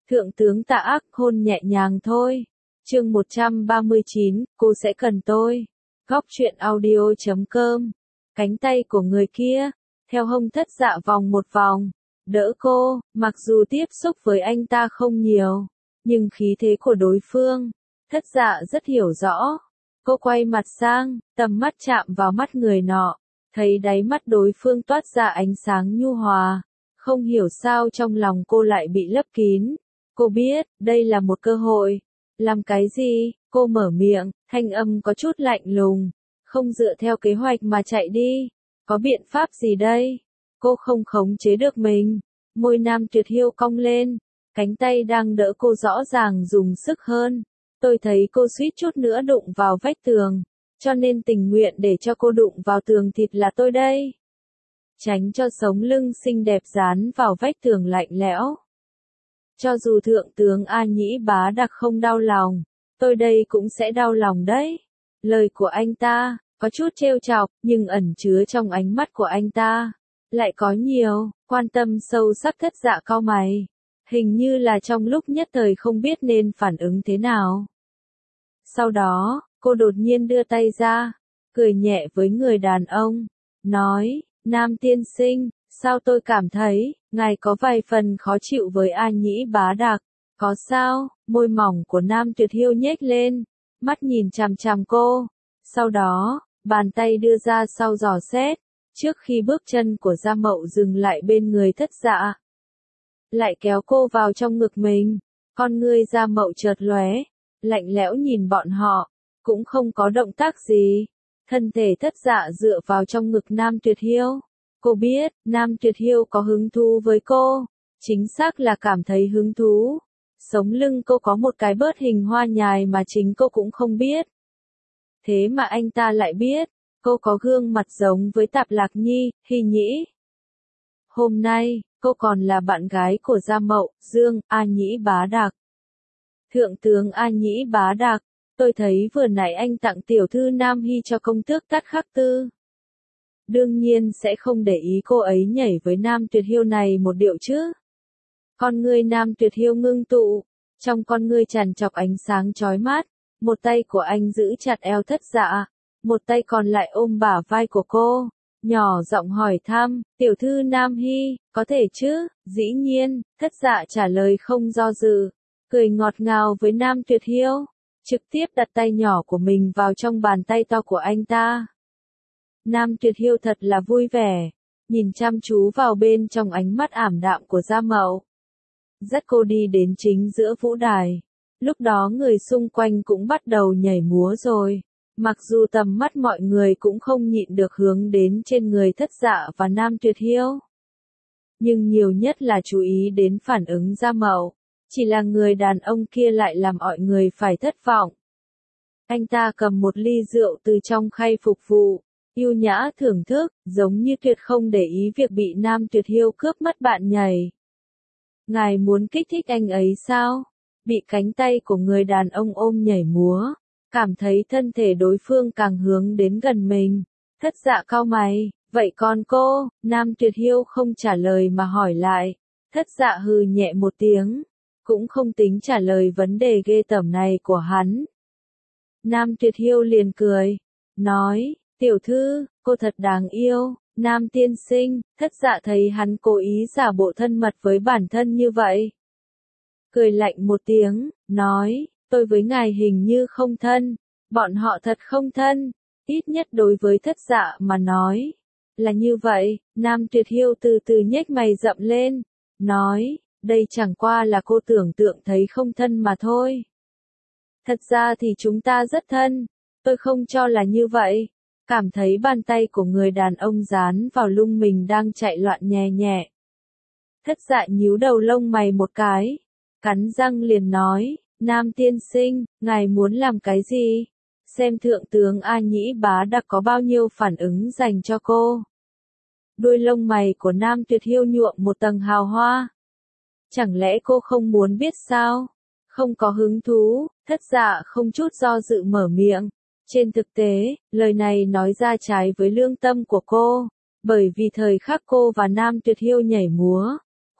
Thượng tướng Tạ Ác hôn nhẹ nhàng thôi. Chương 139, cô sẽ cần tôi. Góc truyện audio.com. Cánh tay của người kia, theo hông Thất Dạ vòng một vòng, đỡ cô, mặc dù tiếp xúc với anh ta không nhiều, nhưng khí thế của đối phương, Thất Dạ rất hiểu rõ. Cô quay mặt sang, tầm mắt chạm vào mắt người nọ, thấy đáy mắt đối phương toát ra ánh sáng nhu hòa, không hiểu sao trong lòng cô lại bị lấp kín. Cô biết, đây là một cơ hội. Làm cái gì? Cô mở miệng, thanh âm có chút lạnh lùng. Không dựa theo kế hoạch mà chạy đi. Có biện pháp gì đây? Cô không khống chế được mình. Môi Nam Tuyệt Hiêu cong lên. Cánh tay đang đỡ cô rõ ràng dùng sức hơn. Tôi thấy cô suýt chút nữa đụng vào vách tường. Cho nên tình nguyện để cho cô đụng vào tường thịt là tôi đây. Tránh cho sống lưng xinh đẹp dán vào vách tường lạnh lẽo. Cho dù thượng tướng A Nhĩ Bá Đặc không đau lòng, tôi đây cũng sẽ đau lòng đấy. Lời của anh ta, có chút trêu chọc, nhưng ẩn chứa trong ánh mắt của anh ta, lại có nhiều, quan tâm sâu sắc. Thất Dạ cau mày. Hình như là trong lúc nhất thời không biết nên phản ứng thế nào. Sau đó, cô đột nhiên đưa tay ra, cười nhẹ với người đàn ông, nói, Nam tiên sinh, sao tôi cảm thấy, ngài có vài phần khó chịu với A Nhĩ Bá Đặc, có sao? Môi mỏng của Nam Tuyệt Hiêu nhếch lên, mắt nhìn chằm chằm cô, sau đó, bàn tay đưa ra sau giò xét, trước khi bước chân của Gia Mậu dừng lại bên người Thất Dạ. Lại kéo cô vào trong ngực mình, con ngươi Gia Mậu chợt lóe, lạnh lẽo nhìn bọn họ, cũng không có động tác gì. Thân thể Thất Dạ dựa vào trong ngực Nam Tuyệt Hiêu. Cô biết, Nam Tuyệt Hiêu có hứng thú với cô, chính xác là cảm thấy hứng thú. Sống lưng cô có một cái bớt hình hoa nhài mà chính cô cũng không biết. Thế mà anh ta lại biết, cô có gương mặt giống với Tạp Lạc Nhi, Hy Nhĩ. Hôm nay, cô còn là bạn gái của Gia Mậu, Dương, A Nhĩ Bá Đặc. Thượng tướng A Nhĩ Bá Đặc, tôi thấy vừa nãy anh tặng tiểu thư Nam Hy cho công tước Tát Khắc Tư. Đương nhiên sẽ không để ý cô ấy nhảy với Nam Tuyệt Hiêu này một điệu chứ. Con ngươi Nam Tuyệt Hiêu ngưng tụ, trong con ngươi tràn trọc ánh sáng chói mắt, một tay của anh giữ chặt eo Thất Dạ, một tay còn lại ôm bả vai của cô, nhỏ giọng hỏi thăm, tiểu thư Nam Hy, có thể chứ? Dĩ nhiên, Thất Dạ trả lời không do dự, cười ngọt ngào với Nam Tuyệt Hiêu, trực tiếp đặt tay nhỏ của mình vào trong bàn tay to của anh ta. Nam Tuyệt Hiêu thật là vui vẻ, nhìn chăm chú vào bên trong ánh mắt ảm đạm của Gia Mậu. Dắt cô đi đến chính giữa vũ đài. Lúc đó người xung quanh cũng bắt đầu nhảy múa rồi. Mặc dù tầm mắt mọi người cũng không nhịn được hướng đến trên người Thất Dạ và Nam Tuyệt Hiêu. Nhưng nhiều nhất là chú ý đến phản ứng Gia Mậu. Chỉ là người đàn ông kia lại làm mọi người phải thất vọng. Anh ta cầm một ly rượu từ trong khay phục vụ. Yêu nhã thưởng thức, giống như tuyệt không để ý việc bị Nam Tuyệt Hiêu cướp mất bạn nhảy. Ngài muốn kích thích anh ấy sao? Bị cánh tay của người đàn ông ôm nhảy múa, cảm thấy thân thể đối phương càng hướng đến gần mình. Thất Dạ cau mày, vậy còn cô? Nam Tuyệt Hiêu không trả lời mà hỏi lại. Thất Dạ hừ nhẹ một tiếng, cũng không tính trả lời vấn đề ghê tởm này của hắn. Nam Tuyệt Hiêu liền cười, nói, tiểu thư, cô thật đáng yêu. Nam tiên sinh, Thất Dạ thấy hắn cố ý giả bộ thân mật với bản thân như vậy. Cười lạnh một tiếng, nói, tôi với ngài hình như không thân, bọn họ thật không thân, ít nhất đối với Thất Dạ mà nói. Là như vậy, Nam Tuyệt Hiêu từ từ nhếch mày rậm lên, nói, đây chẳng qua là cô tưởng tượng thấy không thân mà thôi. Thật ra thì chúng ta rất thân, tôi không cho là như vậy. Cảm thấy bàn tay của người đàn ông dán vào lưng mình đang chạy loạn nhẹ nhẹ. Thất Dạ nhíu đầu lông mày một cái, cắn răng liền nói, Nam tiên sinh, ngài muốn làm cái gì? Xem thượng tướng A Nhĩ Bá Đặc có bao nhiêu phản ứng dành cho cô. Đuôi lông mày của Nam Tuyệt Hiêu nhuộm một tầng hào hoa. Chẳng lẽ cô không muốn biết sao? Không có hứng thú. Thất Dạ không chút do dự mở miệng. Trên thực tế, lời này nói ra trái với lương tâm của cô, bởi vì thời khắc cô và Nam Tuyệt Hiêu nhảy múa,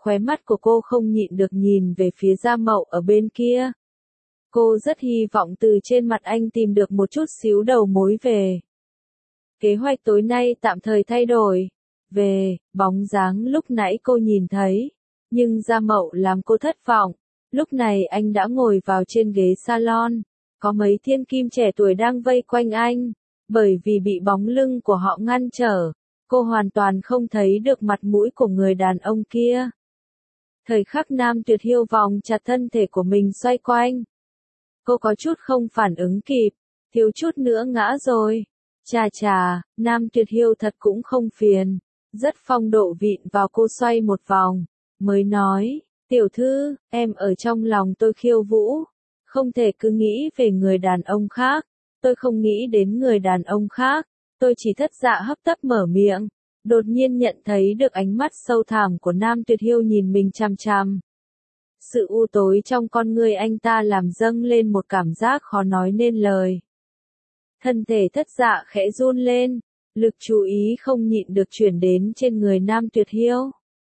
Khóe mắt của cô không nhịn được nhìn về phía Gia Mậu ở bên kia. Cô rất hy vọng từ trên mặt anh tìm được một chút xíu đầu mối về. Kế hoạch tối nay tạm thời thay đổi. Về, bóng dáng lúc nãy cô nhìn thấy. Nhưng Gia Mậu làm cô thất vọng. Lúc này anh đã ngồi vào trên ghế salon. Có mấy thiên kim trẻ tuổi đang vây quanh anh. Bởi vì bị bóng lưng của họ ngăn trở, cô hoàn toàn không thấy được mặt mũi của người đàn ông kia. Thời khắc Nam Tuyệt Hiêu vòng chặt thân thể của mình xoay quanh. Cô có chút không phản ứng kịp, thiếu chút nữa ngã rồi. Chà chà, Nam Tuyệt Hiêu thật cũng không phiền, rất phong độ vịn vào cô xoay một vòng, mới nói, tiểu thư, em ở trong lòng tôi khiêu vũ, không thể cứ nghĩ về người đàn ông khác, tôi không nghĩ đến người đàn ông khác, tôi chỉ thất dạ hấp tấp mở miệng, đột nhiên nhận thấy được ánh mắt sâu thẳm của Nam Tuyệt Hiêu nhìn mình chằm chằm. Sự u tối trong con người anh ta làm dâng lên một cảm giác khó nói nên lời. Thân thể thất dạ khẽ run lên, lực chú ý không nhịn được chuyển đến trên người Nam Tuyệt Hiêu.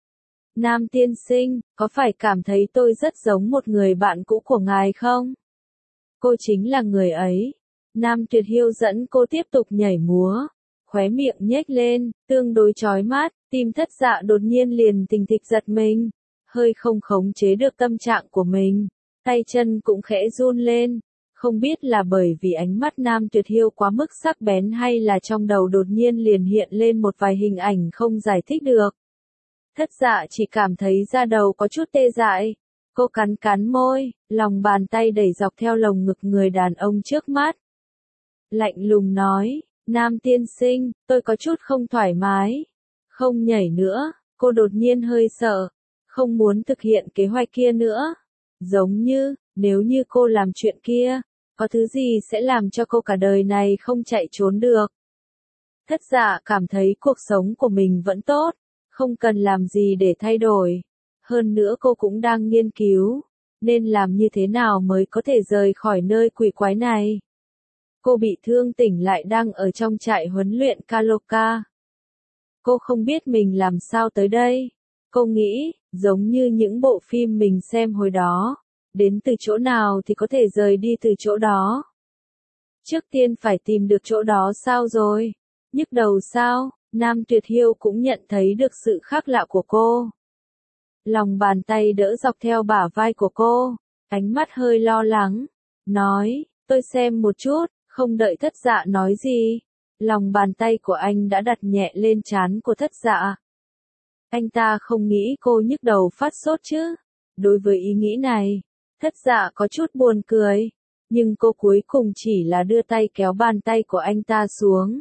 Nam tiên sinh, có phải cảm thấy tôi rất giống một người bạn cũ của ngài không? Cô chính là người ấy. Nam Tuyệt Hiêu dẫn cô tiếp tục nhảy múa, khóe miệng nhếch lên, tương đối chói mắt, tim thất dạ đột nhiên liền thình thịch giật mình, hơi không khống chế được tâm trạng của mình, tay chân cũng khẽ run lên, không biết là bởi vì ánh mắt Nam Tuyệt Hiêu quá mức sắc bén hay là trong đầu đột nhiên liền hiện lên một vài hình ảnh không giải thích được. Thất dạ chỉ cảm thấy da đầu có chút tê dại, cô cắn cắn môi, lòng bàn tay đẩy dọc theo lồng ngực người đàn ông trước mắt. Lạnh lùng nói, Nam tiên sinh, tôi có chút không thoải mái. Không nhảy nữa, cô đột nhiên hơi sợ, không muốn thực hiện kế hoạch kia nữa. Giống như, nếu như cô làm chuyện kia, có thứ gì sẽ làm cho cô cả đời này không chạy trốn được. Thất dạ cảm thấy cuộc sống của mình vẫn tốt, không cần làm gì để thay đổi. Hơn nữa cô cũng đang nghiên cứu, nên làm như thế nào mới có thể rời khỏi nơi quỷ quái này. Cô bị thương tỉnh lại đang ở trong trại huấn luyện Kaloka. Cô không biết mình làm sao tới đây. Cô nghĩ, giống như những bộ phim mình xem hồi đó, đến từ chỗ nào thì có thể rời đi từ chỗ đó. Trước tiên phải tìm được chỗ đó sao rồi? Nhức đầu sao? Nam Tuyệt Hiêu cũng nhận thấy được sự khác lạ của cô. Lòng bàn tay đỡ dọc theo bả vai của cô, ánh mắt hơi lo lắng, nói, tôi xem một chút, không đợi thất dạ nói gì. Lòng bàn tay của anh đã đặt nhẹ lên trán của thất dạ. Anh ta không nghĩ cô nhức đầu phát sốt chứ. Đối với ý nghĩ này, thất dạ có chút buồn cười, nhưng cô cuối cùng chỉ là đưa tay kéo bàn tay của anh ta xuống.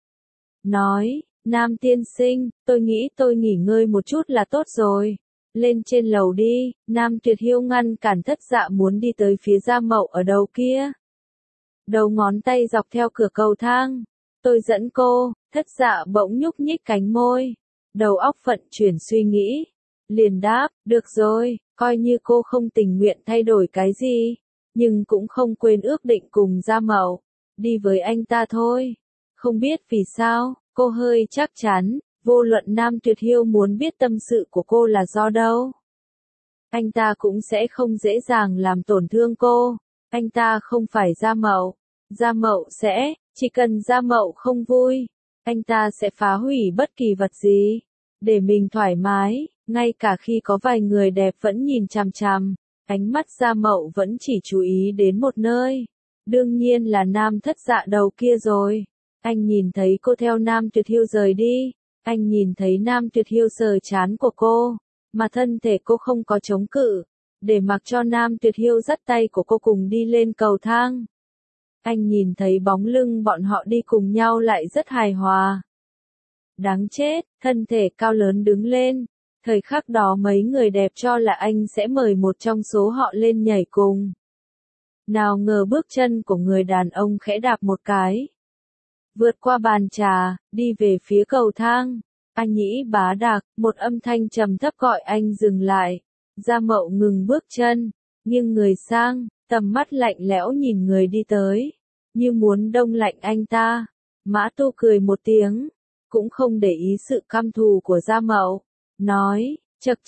Nói, Nam tiên sinh, tôi nghĩ tôi nghỉ ngơi một chút là tốt rồi. Lên trên lầu đi, Nam Tuyệt Hiêu ngăn cản thất dạ muốn đi tới phía Gia Mậu ở đầu kia. Đầu ngón tay dọc theo cửa cầu thang. Tôi dẫn cô, thất dạ bỗng nhúc nhích cánh môi. Đầu óc vận chuyển suy nghĩ. Liền đáp, được rồi, coi như cô không tình nguyện thay đổi cái gì. Nhưng cũng không quên ước định cùng Gia Mậu. Đi với anh ta thôi. Không biết vì sao, cô hơi chắc chắn, vô luận Nam Tuyệt Hiêu muốn biết tâm sự của cô là do đâu. Anh ta cũng sẽ không dễ dàng làm tổn thương cô. Anh ta không phải Gia Mậu. Gia Mậu sẽ, chỉ cần Gia Mậu không vui, anh ta sẽ phá hủy bất kỳ vật gì, để mình thoải mái, ngay cả khi có vài người đẹp vẫn nhìn chằm chằm, ánh mắt Gia Mậu vẫn chỉ chú ý đến một nơi, đương nhiên là Nam thất dạ đầu kia rồi. Anh nhìn thấy cô theo Nam Tuyệt Hiêu rời đi, anh nhìn thấy Nam Tuyệt Hiêu sờ trán của cô, mà thân thể cô không có chống cự, để mặc cho Nam Tuyệt Hiêu dắt tay của cô cùng đi lên cầu thang. Anh nhìn thấy bóng lưng bọn họ đi cùng nhau lại rất hài hòa. Đáng chết, thân thể cao lớn đứng lên. Thời khắc đó mấy người đẹp cho là anh sẽ mời một trong số họ lên nhảy cùng. Nào ngờ bước chân của người đàn ông khẽ đạp một cái. Vượt qua bàn trà, đi về phía cầu thang. Anh nhĩ bá đạc, một âm thanh trầm thấp gọi anh dừng lại. Gia Mậu ngừng bước chân, nghiêng người sang, tầm mắt lạnh lẽo nhìn người đi tới, như muốn đông lạnh anh ta. Mã Tu cười một tiếng, cũng không để ý sự căm thù của Gia Mậu, nói, chậc chậc,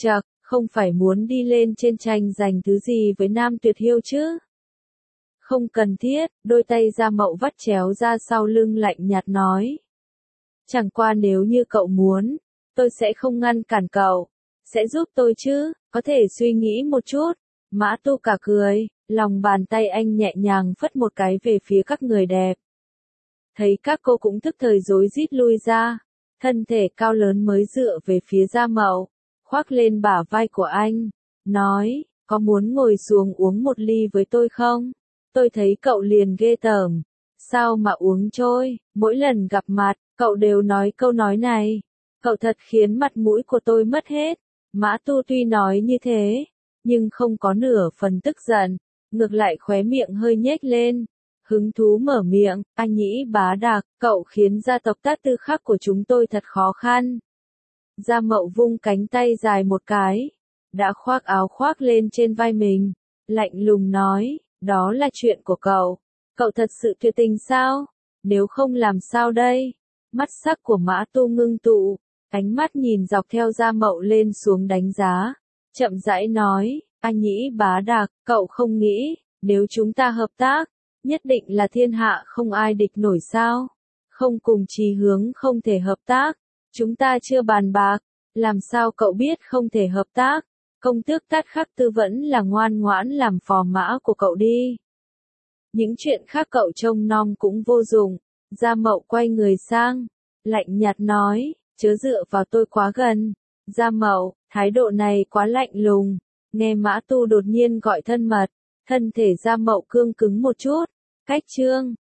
Không phải muốn đi lên trên tranh giành thứ gì với Nam Tuyệt Hiêu chứ? Không cần thiết, đôi tay Gia Mậu vắt chéo ra sau lưng lạnh nhạt nói. Chẳng qua nếu như cậu muốn, tôi sẽ không ngăn cản cậu, sẽ giúp tôi chứ, có thể suy nghĩ một chút. Mã Tu cả cười, lòng bàn tay anh nhẹ nhàng phất một cái về phía các người đẹp. Thấy các cô cũng thức thời rối rít lui ra, thân thể cao lớn mới dựa về phía Gia Mậu, khoác lên bả vai của anh, nói, có muốn ngồi xuống uống một ly với tôi không? Tôi thấy cậu liền ghê tởm, sao mà uống trôi, mỗi lần gặp mặt, cậu đều nói câu nói này, cậu thật khiến mặt mũi của tôi mất hết. Mã Tu tuy nói như thế, nhưng không có nửa phần tức giận, ngược lại khóe miệng hơi nhếch lên. Hứng thú mở miệng, anh Nhĩ Bá Đạc, cậu khiến gia tộc Tát Tư Khắc của chúng tôi thật khó khăn. Gia Mậu vung cánh tay dài một cái, đã khoác áo khoác lên trên vai mình, lạnh lùng nói, đó là chuyện của cậu thật sự tuyệt tình sao? Nếu không làm sao đây? Mắt sắc của Mã Tu ngưng tụ, ánh mắt nhìn dọc theo Gia Mậu lên xuống đánh giá, chậm rãi nói, anh Nhĩ Bá Đạc, cậu không nghĩ, nếu chúng ta hợp tác, nhất định là thiên hạ không ai địch nổi sao? Không cùng chí hướng không thể hợp tác, chúng ta chưa bàn bạc, làm sao cậu biết không thể hợp tác? Công tước Tát Khắc Tư vẫn là ngoan ngoãn làm phò mã của cậu đi. Những chuyện khác cậu trông nom cũng vô dụng. Gia Mậu quay người sang, lạnh nhạt nói, chớ dựa vào tôi quá gần. Gia Mậu, thái độ này quá lạnh lùng. Nghe Mã Tu đột nhiên gọi thân mật, thân thể Gia Mậu cương cứng một chút. Cách chương